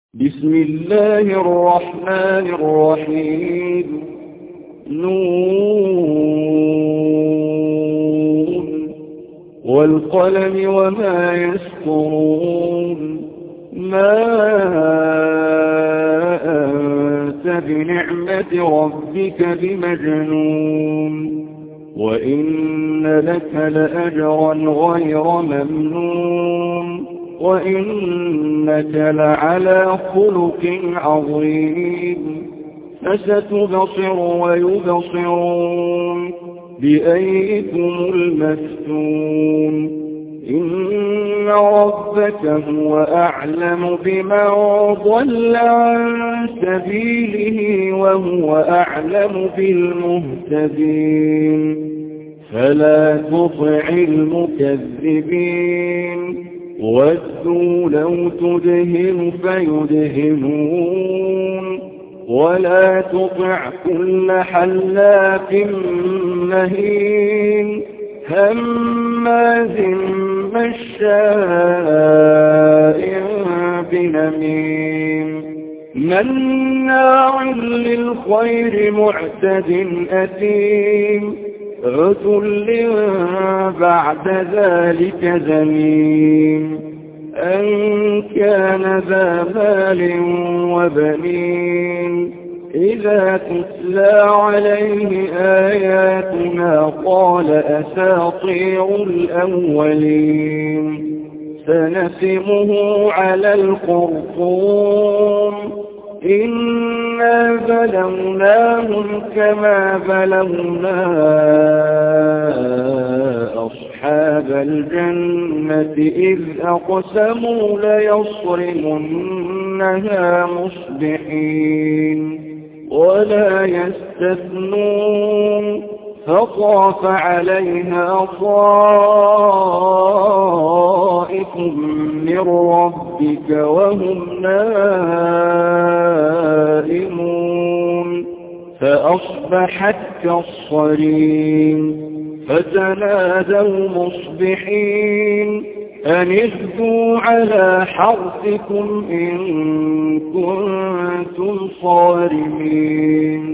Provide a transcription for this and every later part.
بسم الله الرحمن الرحيم نون والقلم وما يسطرون ما أنت بنعمة ربك بمجنون وإن لك لأجرا غير ممنون وإنك لعلى خلق عظيم فستبصر ويبصرون بأيكم المفتون إن ربك هو أعلم بمن ضل عن سبيله وهو أعلم بالمهتدين فلا تطع المكذبين ودوا لو تدهن فيدهنون ولا تطع كل حلاف مهين هماز مشاء بنميم مناع للخير معتد أثيم عتل بعد ذلك زنيم أن كان ذا مال وبنين إذا تتلى عليه آياتنا قال أساطير الأولين سنسمه على الخرطوم إنا بلوناهم كما بلونا أصحاب الجنة إذ أقسموا ليصرمنها مصبحين ولا يستثنون فطاف عليها طائف من ربك وهم نائمون فأصبحت كالصريم فتنادوا مصبحين أن اغدوا على حرثكم إن كنتم صارمين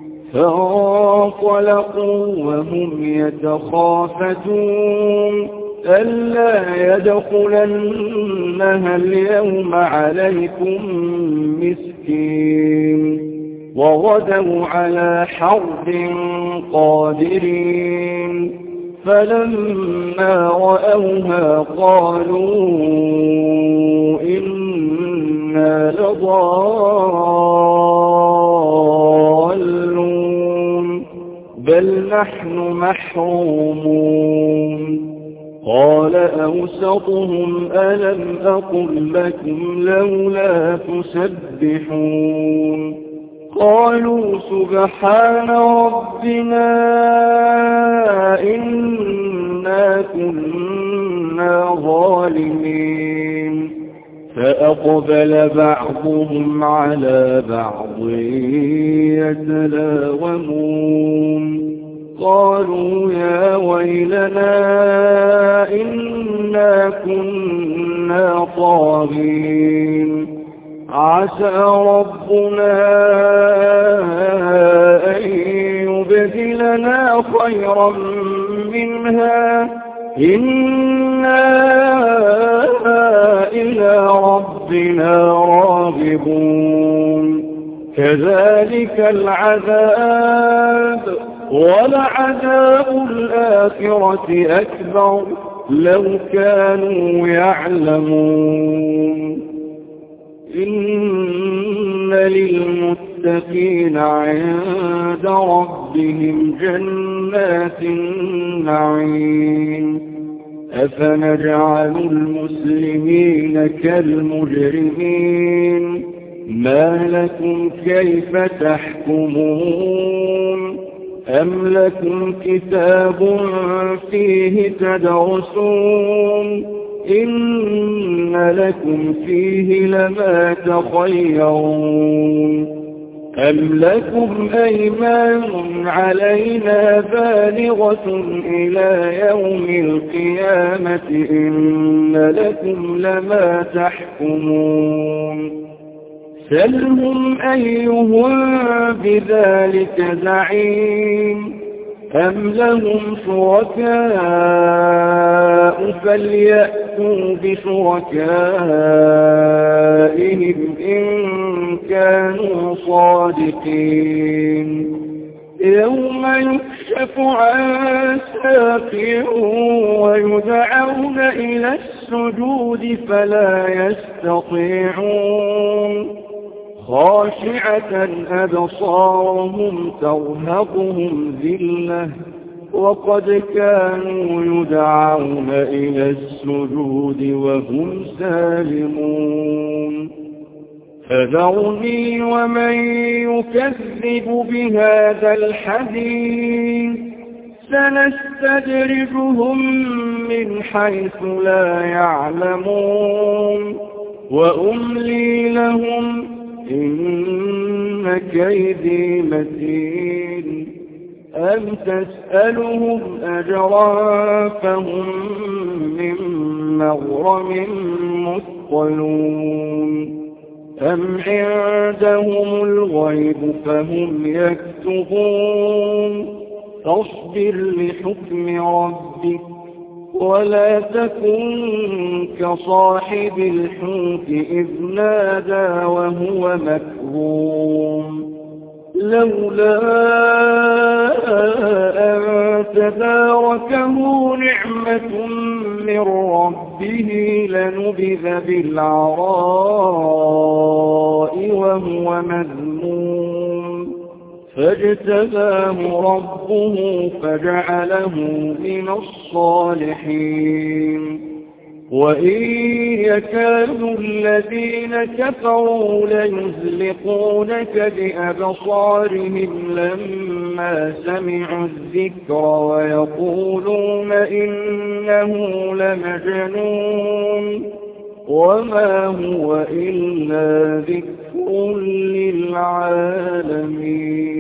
فانطلقوا وهم يتخافتون ألا يدخلنها اليوم عليكم مسكين وغدوا على حرب قادرين فلما رأوها قالوا إنا لضالون بل نحن محرومون قال أوسطهم ألم أقل لكم لولا تسبحون قالوا سبحان ربنا إنا كنا ظالمين فأقبل بعضهم على بعض يتلاومون قالوا يا ويلنا إنا كنا طاغين عسى ربنا أن يبدلنا خيرا منها إنا إلى ربنا راغبون كذلك العذاب ولعذاب الآخرة أكبر لو كانوا يعلمون إن للمتقين عند ربهم جنات النعيم أفنجعل المسلمين كالمجرمين ما لكم كيف تحكمون أم لكم كتاب فيه تدرسون إن لكم فيه لما تخيرون أم لكم أيمان علينا بالغة إلى يوم القيامة إن لكم لما تحكمون سلهم أيهم بذلك زعيم أم لهم شركاء فليأتوا بشركائهم إن كانوا صادقين يوم يكشف عن ساق ويدعون إلى السجود فلا يستطيعون خاشعة أبصارهم ترهقهم ذلة وقد كانوا يدعون إلى السجود وهم سالمون فذرني ومن يكذب بهذا الحديث سنستدرجهم من حيث لا يعلمون وأملي لهم إن كيدي متين أم تسألهم أجرا فهم من مغرم مثقلون أم عندهم الغيب فهم يكتبون فاصبر لحكم ربك ولا تكن كصاحب الحوت إذ نادى وهو مكظوم لولا أن تداركه نعمة من ربه لنبذ بالعراء وهو مذموم فاجتباه ربه فجعله من الصالحين وإن يكاد الذين كفروا ليزلقونك بأبصارهم لما سمعوا الذكر ويقولون إنه لمجنون وما هو إلا ذكر للعالمين